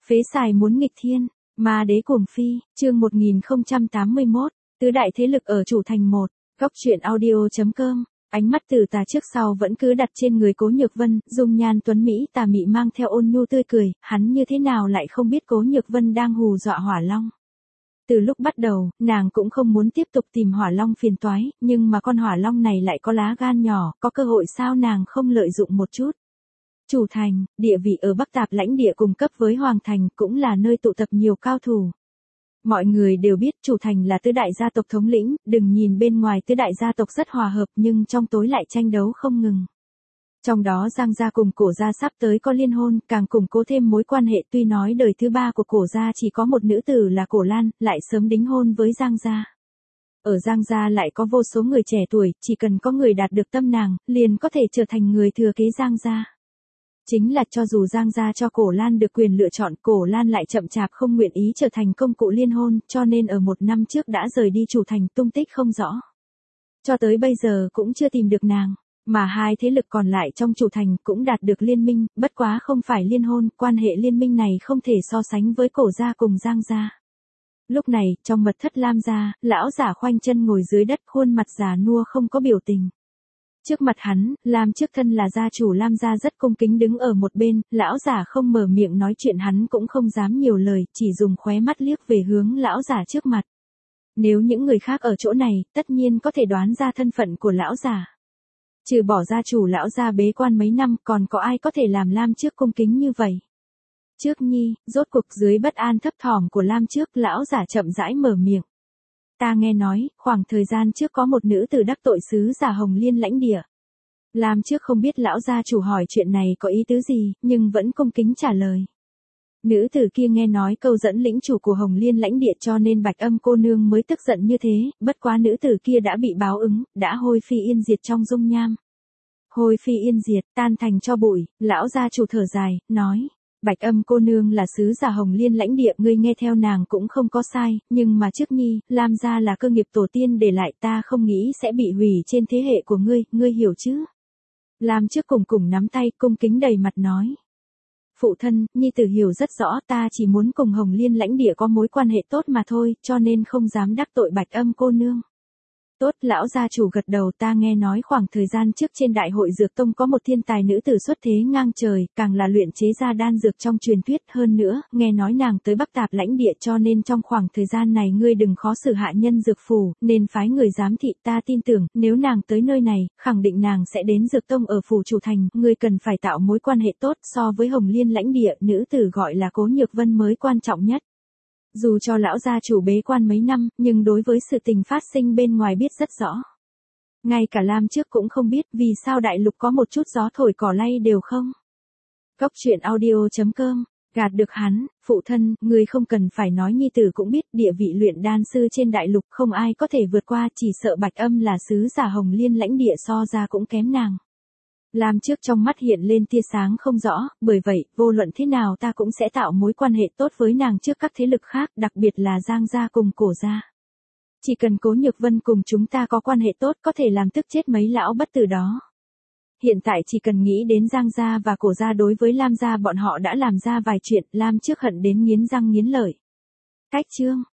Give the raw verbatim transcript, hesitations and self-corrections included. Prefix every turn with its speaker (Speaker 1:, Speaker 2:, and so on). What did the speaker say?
Speaker 1: Phế xài muốn nghịch thiên, ma đế cuồng phi, chương một nghìn không trăm tám mươi mốt, tứ đại thế lực ở chủ thành một, góc truyện audio.com, ánh mắt từ tà trước sau vẫn cứ đặt trên người Cố Nhược Vân, dung nhan tuấn Mỹ tà mị mang theo ôn nhu tươi cười, hắn như thế nào lại không biết Cố Nhược Vân đang hù dọa Hỏa Long. Từ lúc bắt đầu, nàng cũng không muốn tiếp tục tìm Hỏa Long phiền toái, nhưng mà con Hỏa Long này lại có lá gan nhỏ, có cơ hội sao nàng không lợi dụng một chút. Chủ thành, địa vị ở Bắc Tạp lãnh địa cùng cấp với Hoàng thành, cũng là nơi tụ tập nhiều cao thủ. Mọi người đều biết chủ thành là tứ đại gia tộc thống lĩnh, đừng nhìn bên ngoài tứ đại gia tộc rất hòa hợp nhưng trong tối lại tranh đấu không ngừng. Trong đó Giang gia cùng Cổ gia sắp tới có liên hôn, càng củng cố thêm mối quan hệ, tuy nói đời thứ ba của Cổ gia chỉ có một nữ tử là Cổ Lan, lại sớm đính hôn với Giang gia. Ở Giang gia lại có vô số người trẻ tuổi, chỉ cần có người đạt được tâm nàng, liền có thể trở thành người thừa kế Giang gia. Chính là cho dù Giang gia cho Cổ Lan được quyền lựa chọn, Cổ Lan lại chậm chạp không nguyện ý trở thành công cụ liên hôn, cho nên ở một năm trước đã rời đi chủ thành, tung tích không rõ. Cho tới bây giờ cũng chưa tìm được nàng, mà hai thế lực còn lại trong chủ thành cũng đạt được liên minh, bất quá không phải liên hôn, quan hệ liên minh này không thể so sánh với Cổ gia cùng Giang gia. Lúc này, trong mật thất Lam gia, lão giả khoanh chân ngồi dưới đất, khuôn mặt già nua không có biểu tình. Trước mặt hắn, Lam trước thân là gia chủ Lam gia rất cung kính đứng ở một bên, lão giả không mở miệng nói chuyện, hắn cũng không dám nhiều lời, chỉ dùng khóe mắt liếc về hướng lão giả trước mặt. Nếu những người khác ở chỗ này, tất nhiên có thể đoán ra thân phận của lão giả. Trừ bỏ gia chủ lão gia bế quan mấy năm, còn có ai có thể làm Lam trước cung kính như vậy? Trước nhi, rốt cuộc dưới bất an thấp thỏm của Lam trước, lão giả chậm rãi mở miệng. Ta nghe nói, khoảng thời gian trước có một nữ tử đắc tội sứ giả Hồng Liên lãnh địa. Lam trước không biết lão gia chủ hỏi chuyện này có ý tứ gì, nhưng vẫn cung kính trả lời. Nữ tử kia nghe nói câu dẫn lĩnh chủ của Hồng Liên lãnh địa cho nên Bạch Âm cô nương mới tức giận như thế, bất quá nữ tử kia đã bị báo ứng, đã hôi phi yên diệt trong dung nham. Hôi phi yên diệt, tan thành cho bụi, lão gia chủ thở dài, nói. Bạch Âm cô nương là sứ giả Hồng Liên lãnh địa, ngươi nghe theo nàng cũng không có sai, nhưng mà trước nhi, Lam gia là cơ nghiệp tổ tiên để lại, ta không nghĩ sẽ bị hủy trên thế hệ của ngươi, ngươi hiểu chứ? Lam trước cùng cùng nắm tay, cung kính đầy mặt nói. Phụ thân, nhi tử hiểu rất rõ, ta chỉ muốn cùng Hồng Liên lãnh địa có mối quan hệ tốt mà thôi, cho nên không dám đắc tội Bạch Âm cô nương. Tốt, lão gia chủ gật đầu, ta nghe nói khoảng thời gian trước trên đại hội dược tông có một thiên tài nữ tử xuất thế ngang trời, càng là luyện chế ra đan dược trong truyền thuyết, hơn nữa, nghe nói nàng tới Bắc Tạp lãnh địa cho nên trong khoảng thời gian này ngươi đừng khó xử hạ nhân dược phủ, nên phái người giám thị, ta tin tưởng, nếu nàng tới nơi này, khẳng định nàng sẽ đến dược tông ở phủ chủ thành, ngươi cần phải tạo mối quan hệ tốt, so với Hồng Liên lãnh địa, nữ tử gọi là Cố Nhược Vân mới quan trọng nhất. Dù cho lão gia chủ bế quan mấy năm, nhưng đối với sự tình phát sinh bên ngoài biết rất rõ. Ngay cả Lam trước cũng không biết vì sao đại lục có một chút gió thổi cỏ lay đều không. Góc truyện audio.com, gạt được hắn, phụ thân, người không cần phải nói, nhi tử cũng biết địa vị luyện đan sư trên đại lục không ai có thể vượt qua, chỉ sợ Bạch Âm là sứ giả Hồng Liên lãnh địa so ra cũng kém nàng. Lam trước trong mắt hiện lên tia sáng không rõ, bởi vậy, vô luận thế nào ta cũng sẽ tạo mối quan hệ tốt với nàng trước các thế lực khác, đặc biệt là Giang gia cùng Cổ gia. Chỉ cần Cố Nhược Vân cùng chúng ta có quan hệ tốt có thể làm tức chết mấy lão bất tử đó. Hiện tại chỉ cần nghĩ đến Giang gia và Cổ gia đối với Lam gia bọn họ đã làm ra vài chuyện, Lam trước hận đến nghiến răng nghiến lợi. Cách chương,